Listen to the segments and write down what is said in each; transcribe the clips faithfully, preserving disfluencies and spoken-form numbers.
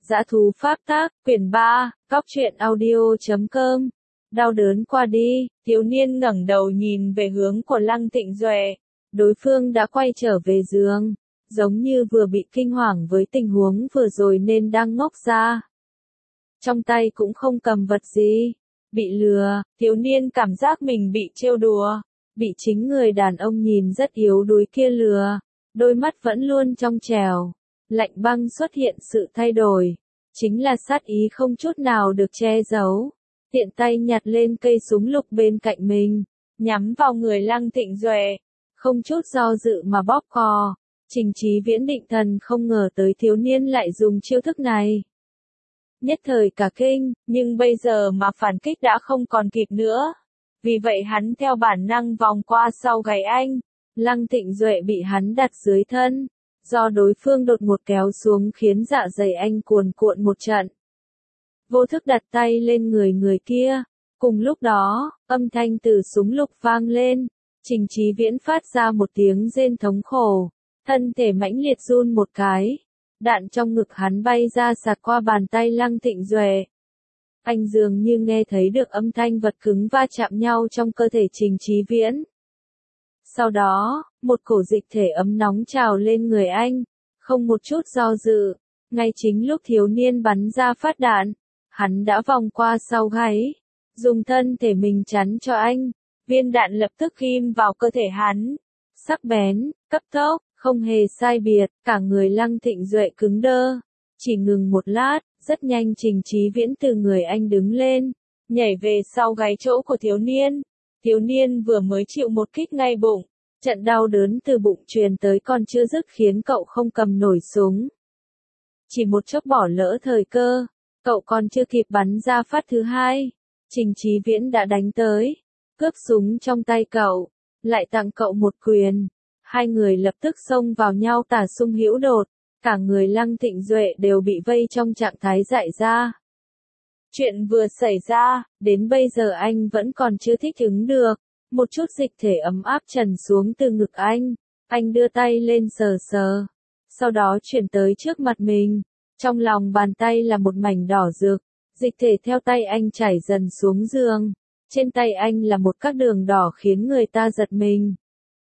Dã thú pháp tác, quyển ba, Cóc truyện audio chấm com. Đau đớn qua đi, thiếu niên ngẩng đầu nhìn về hướng của Lăng Thịnh Duệ. Đối phương đã quay trở về giường, giống như vừa bị kinh hoàng với tình huống vừa rồi nên đang ngốc ra. Trong tay cũng không cầm vật gì. Bị lừa, thiếu niên cảm giác mình bị trêu đùa, bị chính người đàn ông nhìn rất yếu đuối kia lừa. Đôi mắt vẫn luôn trong trèo, lạnh băng xuất hiện sự thay đổi, chính là sát ý không chút nào được che giấu. Tiện tay nhặt lên cây súng lục bên cạnh mình, nhắm vào người Lăng Thịnh Duệ, không chút do dự mà bóp cò. Trình Chí Viễn định thần không ngờ tới thiếu niên lại dùng chiêu thức này. Nhất thời cả kinh, nhưng bây giờ mà phản kích đã không còn kịp nữa. Vì vậy hắn theo bản năng vòng qua sau gáy anh. Lăng Thịnh Duệ bị hắn đặt dưới thân, do đối phương đột ngột kéo xuống khiến dạ dày anh cuồn cuộn một trận. Vô thức đặt tay lên người người kia, cùng lúc đó, âm thanh từ súng lục vang lên, Trình Chí Viễn phát ra một tiếng rên thống khổ, thân thể mãnh liệt run một cái, đạn trong ngực hắn bay ra sạt qua bàn tay Lăng Thịnh Duệ. Anh dường như nghe thấy được âm thanh vật cứng va chạm nhau trong cơ thể Trình Chí Viễn. Sau đó, một cổ dịch thể ấm nóng trào lên người anh, không một chút do dự, ngay chính lúc thiếu niên bắn ra phát đạn, hắn đã vòng qua sau gáy, dùng thân thể mình chắn cho anh, viên đạn lập tức ghim vào cơ thể hắn, sắc bén, cấp tốc, không hề sai biệt, cả người Lăng Thịnh Duệ cứng đơ, chỉ ngừng một lát, rất nhanh Trình Chí Viễn từ người anh đứng lên, nhảy về sau gáy chỗ của thiếu niên. Thiếu niên vừa mới chịu một kích ngay bụng, trận đau đớn từ bụng truyền tới còn chưa dứt khiến cậu không cầm nổi súng. Chỉ một chốc bỏ lỡ thời cơ, cậu còn chưa kịp bắn ra phát thứ hai, Trình Chí Viễn đã đánh tới, cướp súng trong tay cậu, lại tặng cậu một quyền. Hai người lập tức xông vào nhau tả sung hữu đột, cả người Lăng Thịnh Duệ đều bị vây trong trạng thái dại ra. Chuyện vừa xảy ra, đến bây giờ anh vẫn còn chưa thích ứng được. Một chút dịch thể ấm áp trần xuống từ ngực anh. Anh đưa tay lên sờ sờ. Sau đó chuyển tới trước mặt mình. Trong lòng bàn tay là một mảnh đỏ rực. Dịch thể theo tay anh chảy dần xuống giường. Trên tay anh là một các đường đỏ khiến người ta giật mình.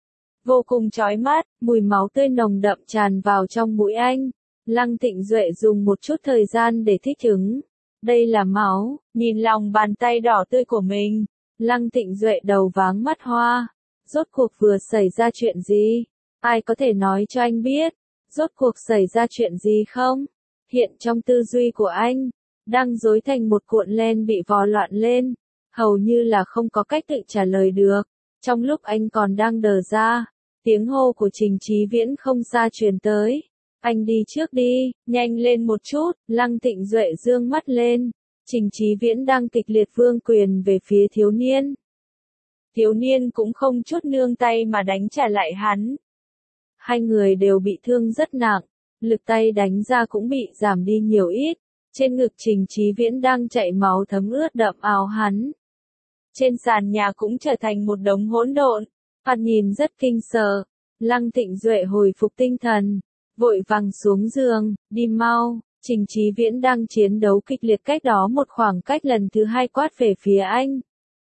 Vô cùng chói mắt, mùi máu tươi nồng đậm tràn vào trong mũi anh. Lăng Thịnh Duệ dùng một chút thời gian để thích ứng. Đây là máu, nhìn lòng bàn tay đỏ tươi của mình. Lăng Thịnh Duệ đầu váng mắt hoa. Rốt cuộc vừa xảy ra chuyện gì? Ai có thể nói cho anh biết? Rốt cuộc xảy ra chuyện gì không? Hiện trong tư duy của anh, đang rối thành một cuộn len bị vò loạn lên. Hầu như là không có cách tự trả lời được. Trong lúc anh còn đang đờ ra, tiếng hô của Trình Chí Viễn không xa truyền tới. Anh đi trước đi, nhanh lên một chút, Lăng Thịnh Duệ dương mắt lên. Trình Chí Viễn đang kịch liệt vươn quyền về phía thiếu niên. Thiếu niên cũng không chút nương tay mà đánh trả lại hắn. Hai người đều bị thương rất nặng, lực tay đánh ra cũng bị giảm đi nhiều ít. Trên ngực Trình Chí Viễn đang chảy máu thấm ướt đậm áo hắn. Trên sàn nhà cũng trở thành một đống hỗn độn, thoạt nhìn rất kinh sợ. Lăng Thịnh Duệ hồi phục tinh thần, vội vàng xuống giường, đi mau. Trình Chí Viễn đang chiến đấu kịch liệt cách đó một khoảng cách lần thứ hai quát về phía anh.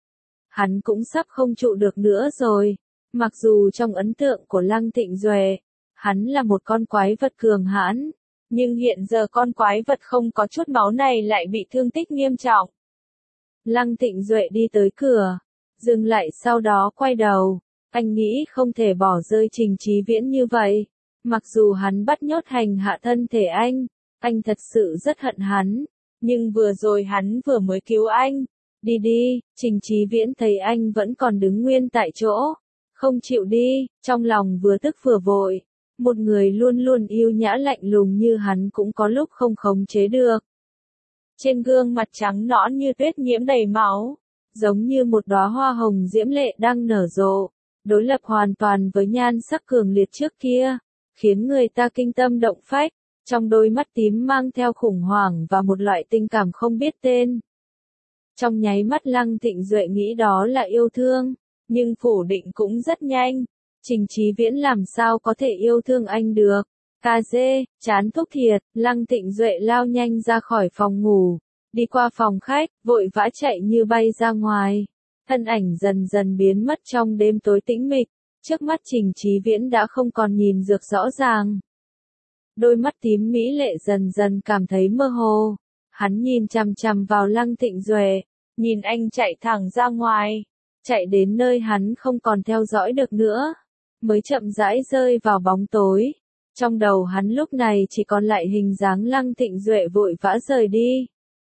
Hắn cũng sắp không trụ được nữa rồi. Mặc dù trong ấn tượng của Lăng Thịnh Duệ, hắn là một con quái vật cường hãn, nhưng hiện giờ con quái vật không có chút máu này lại bị thương tích nghiêm trọng. Lăng Thịnh Duệ đi tới cửa, dừng lại sau đó quay đầu. Anh nghĩ không thể bỏ rơi Trình Chí Viễn như vậy. Mặc dù hắn bắt nhốt hành hạ thân thể anh, anh thật sự rất hận hắn. Nhưng vừa rồi hắn vừa mới cứu anh. Đi đi, Trình Chí Viễn thấy anh vẫn còn đứng nguyên tại chỗ. Không chịu đi, trong lòng vừa tức vừa vội. Một người luôn luôn yêu nhã lạnh lùng như hắn cũng có lúc không khống chế được. Trên gương mặt trắng nõn như tuyết nhiễm đầy máu, giống như một đóa hoa hồng diễm lệ đang nở rộ, đối lập hoàn toàn với nhan sắc cường liệt trước kia, khiến người ta kinh tâm động phách, trong đôi mắt tím mang theo khủng hoảng và một loại tình cảm không biết tên. Trong nháy mắt Lăng Thịnh Duệ nghĩ đó là yêu thương, nhưng phủ định cũng rất nhanh. Trình Chí Viễn làm sao có thể yêu thương anh được? Ca dê, chán thuốc thiệt, Lăng Thịnh Duệ lao nhanh ra khỏi phòng ngủ, đi qua phòng khách, vội vã chạy như bay ra ngoài. Thân ảnh dần dần biến mất trong đêm tối tĩnh mịch, trước mắt Trình Chí Viễn đã không còn nhìn được rõ ràng. Đôi mắt tím mỹ lệ dần dần cảm thấy mơ hồ, hắn nhìn chằm chằm vào Lăng Thịnh Duệ, nhìn anh chạy thẳng ra ngoài, chạy đến nơi hắn không còn theo dõi được nữa, mới chậm rãi rơi vào bóng tối. Trong đầu hắn lúc này chỉ còn lại hình dáng Lăng Thịnh Duệ vội vã rời đi.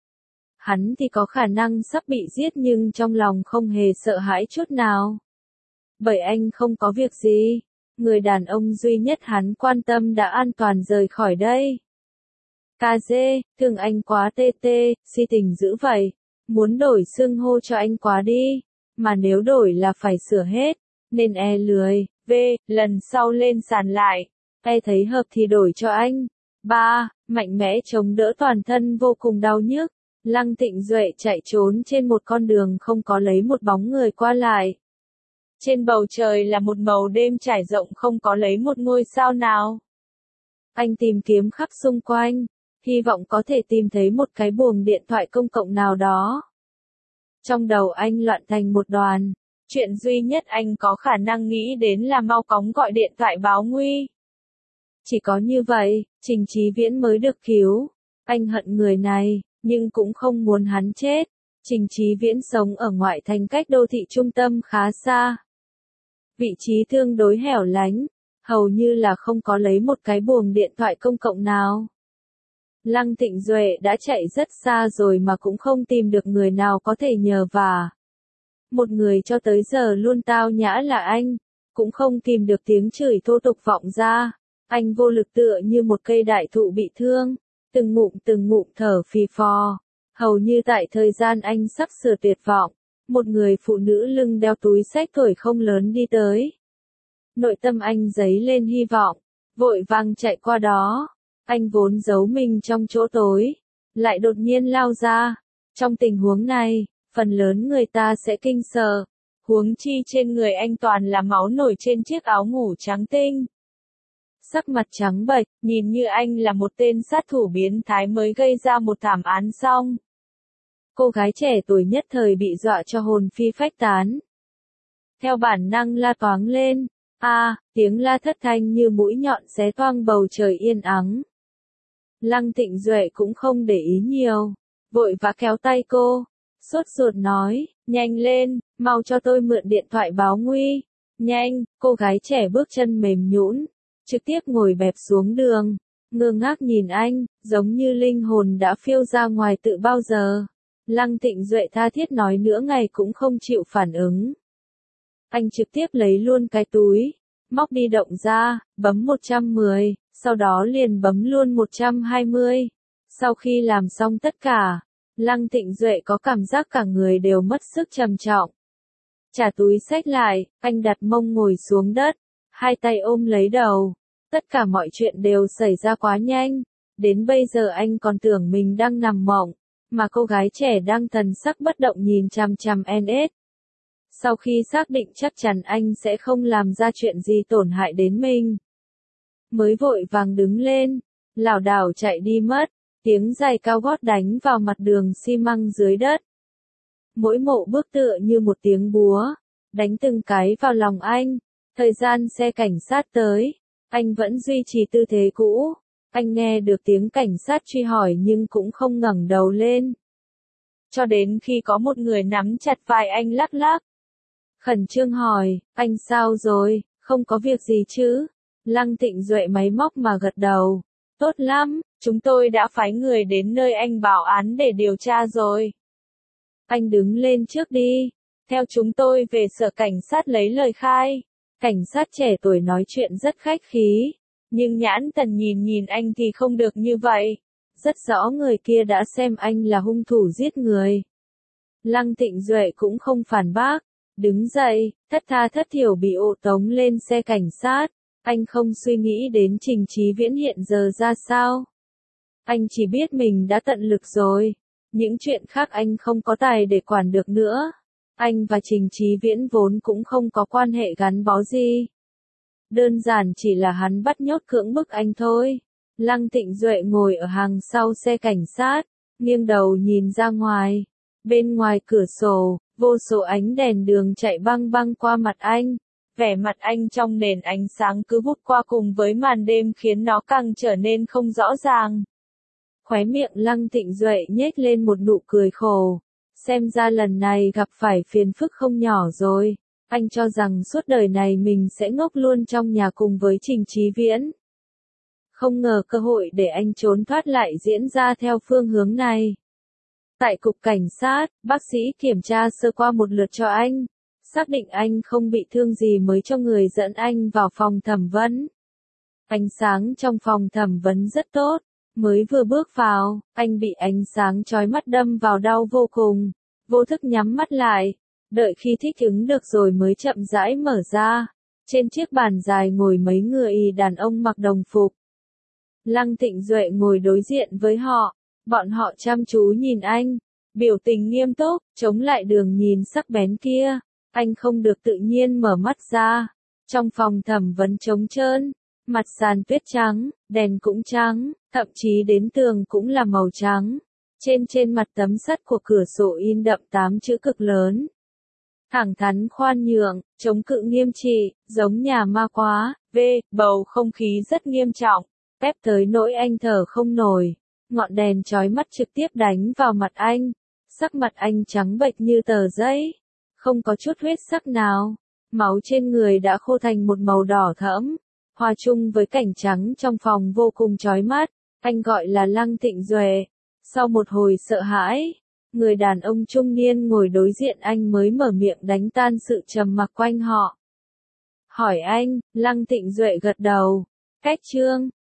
Hắn thì có khả năng sắp bị giết nhưng trong lòng không hề sợ hãi chút nào. Bởi anh không có việc gì, người đàn ông duy nhất hắn quan tâm đã an toàn rời khỏi đây. Ca dê, thương anh quá tê tê, si tình dữ vậy, muốn đổi xưng hô cho anh quá đi, mà nếu đổi là phải sửa hết, nên e lười, v, lần sau lên sàn lại, e thấy hợp thì đổi cho anh. ba. Mạnh mẽ chống đỡ toàn thân vô cùng đau nhức. Lăng Thịnh Duệ chạy trốn trên một con đường không có lấy một bóng người qua lại. Trên bầu trời là một màu đêm trải rộng không có lấy một ngôi sao nào. Anh tìm kiếm khắp xung quanh, hy vọng có thể tìm thấy một cái buồng điện thoại công cộng nào đó. Trong đầu anh loạn thành một đoàn, chuyện duy nhất anh có khả năng nghĩ đến là mau chóng gọi điện thoại báo nguy. Chỉ có như vậy, Trình Chí Viễn mới được cứu. Anh hận người này, nhưng cũng không muốn hắn chết. Trình Chí Viễn sống ở ngoại thành cách đô thị trung tâm khá xa. Vị trí tương đối hẻo lánh, hầu như là không có lấy một cái buồng điện thoại công cộng nào. Lăng Thịnh Duệ đã chạy rất xa rồi mà cũng không tìm được người nào có thể nhờ vả. Một người cho tới giờ luôn tao nhã là anh, cũng không tìm được tiếng chửi thô tục vọng ra. Anh vô lực tựa như một cây đại thụ bị thương, từng ngụm từng ngụm thở phì phò. Hầu như tại thời gian anh sắp sửa tuyệt vọng, một người phụ nữ lưng đeo túi xách tuổi không lớn đi tới. Nội tâm anh dấy lên hy vọng, vội vàng chạy qua đó. Anh vốn giấu mình trong chỗ tối, lại đột nhiên lao ra. Trong tình huống này, phần lớn người ta sẽ kinh sợ, huống chi trên người anh toàn là máu nổi trên chiếc áo ngủ trắng tinh. Sắc mặt trắng bệch, nhìn như anh là một tên sát thủ biến thái mới gây ra một thảm án xong. Cô gái trẻ tuổi nhất thời bị dọa cho hồn phi phách tán. Theo bản năng la toáng lên, a, à, tiếng la thất thanh như mũi nhọn xé toang bầu trời yên ắng. Lăng Thịnh Duệ cũng không để ý nhiều, vội vã kéo tay cô, sốt ruột nói, nhanh lên, mau cho tôi mượn điện thoại báo nguy, nhanh. Cô gái trẻ bước chân mềm nhũn, trực tiếp ngồi bẹp xuống đường, ngơ ngác nhìn anh, giống như linh hồn đã phiêu ra ngoài tự bao giờ. Lăng Thịnh Duệ tha thiết nói nửa ngày cũng không chịu phản ứng. Anh trực tiếp lấy luôn cái túi, móc đi động ra, bấm một trăm mười, sau đó liền bấm luôn một trăm hai mươi. Sau khi làm xong tất cả, Lăng Thịnh Duệ có cảm giác cả người đều mất sức trầm trọng. Trả túi xách lại, anh đặt mông ngồi xuống đất, hai tay ôm lấy đầu. Tất cả mọi chuyện đều xảy ra quá nhanh, đến bây giờ anh còn tưởng mình đang nằm mộng, mà cô gái trẻ đang thần sắc bất động nhìn chằm chằm en ét. Sau khi xác định chắc chắn anh sẽ không làm ra chuyện gì tổn hại đến mình, mới vội vàng đứng lên, lảo đảo chạy đi mất, tiếng giày cao gót đánh vào mặt đường xi măng dưới đất. Mỗi mộ bước tựa như một tiếng búa, đánh từng cái vào lòng anh. Thời gian xe cảnh sát tới, anh vẫn duy trì tư thế cũ. Anh nghe được tiếng cảnh sát truy hỏi nhưng cũng không ngẩng đầu lên. Cho đến khi có một người nắm chặt vai anh lắc lắc. Khẩn trương hỏi, anh sao rồi, không có việc gì chứ? Lăng Thịnh Duệ máy móc mà gật đầu. Tốt lắm, chúng tôi đã phái người đến nơi anh báo án để điều tra rồi. Anh đứng lên trước đi, theo chúng tôi về sở cảnh sát lấy lời khai. Cảnh sát trẻ tuổi nói chuyện rất khách khí, nhưng nhãn thần nhìn nhìn anh thì không được như vậy. Rất rõ người kia đã xem anh là hung thủ giết người. Lăng Thịnh Duệ cũng không phản bác, đứng dậy, thất tha thất thiểu bị hộ tống lên xe cảnh sát. Anh không suy nghĩ đến Trình Chí Viễn hiện giờ ra sao. Anh chỉ biết mình đã tận lực rồi, những chuyện khác anh không có tài để quản được nữa. Anh và Trình Chí Viễn vốn cũng không có quan hệ gắn bó gì. Đơn giản chỉ là hắn bắt nhốt cưỡng bức anh thôi. Lăng Tịnh Duệ ngồi ở hàng sau xe cảnh sát, nghiêng đầu nhìn ra ngoài. Bên ngoài cửa sổ, vô số ánh đèn đường chạy băng băng qua mặt anh. Vẻ mặt anh trong nền ánh sáng cứ vút qua cùng với màn đêm khiến nó càng trở nên không rõ ràng. Khóe miệng Lăng Tịnh Duệ nhếch lên một nụ cười khổ. Xem ra lần này gặp phải phiền phức không nhỏ rồi. Anh cho rằng suốt đời này mình sẽ ngốc luôn trong nhà cùng với Trình Chí Viễn. Không ngờ cơ hội để anh trốn thoát lại diễn ra theo phương hướng này. Tại cục cảnh sát, bác sĩ kiểm tra sơ qua một lượt cho anh. Xác định anh không bị thương gì mới cho người dẫn anh vào phòng thẩm vấn. Ánh sáng trong phòng thẩm vấn rất tốt. Mới vừa bước vào, anh bị ánh sáng chói mắt đâm vào đau vô cùng. Vô thức nhắm mắt lại. Đợi khi thích ứng được rồi mới chậm rãi mở ra. Trên chiếc bàn dài ngồi mấy người đàn ông mặc đồng phục. Lăng Tịnh Duệ ngồi đối diện với họ. Bọn họ chăm chú nhìn anh. Biểu tình nghiêm túc, chống lại đường nhìn sắc bén kia. Anh không được tự nhiên mở mắt ra. Trong phòng thẩm vấn trống trơn. Mặt sàn tuyết trắng, đèn cũng trắng, thậm chí đến tường cũng là màu trắng. Trên trên mặt tấm sắt của cửa sổ in đậm tám chữ cực lớn. Thẳng thắn khoan nhượng, chống cự nghiêm trị, giống nhà ma quá, v, bầu không khí rất nghiêm trọng, ép tới nỗi anh thở không nổi. Ngọn đèn chói mắt trực tiếp đánh vào mặt anh. Sắc mặt anh trắng bệch như tờ giấy, không có chút huyết sắc nào. Máu trên người đã khô thành một màu đỏ thẫm. Hòa chung với cảnh trắng trong phòng vô cùng chói mắt, anh gọi là Lăng Tịnh Duệ. Sau một hồi sợ hãi, người đàn ông trung niên ngồi đối diện anh mới mở miệng đánh tan sự trầm mặc quanh họ. Hỏi anh, Lăng Tịnh Duệ gật đầu. Cách chương